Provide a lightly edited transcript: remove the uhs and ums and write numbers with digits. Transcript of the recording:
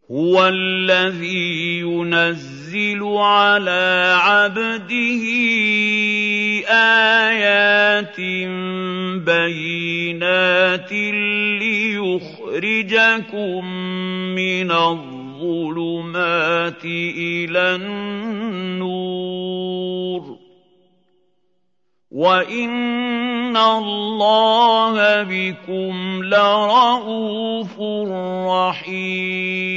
هُوَ الَّذِي يُنَزِّلُ عَلَىٰ عَبْدِهِ آيَاتٍ بَيِّنَاتٍ لِّيُخْرِجَكُم مِّنَ الظُّلُمَاتِ إِلَى النُّورِ ۚ وَإِنَّ اللَّهَ بِكُمْ لَرَءُوفٌ رَّحِيمٌ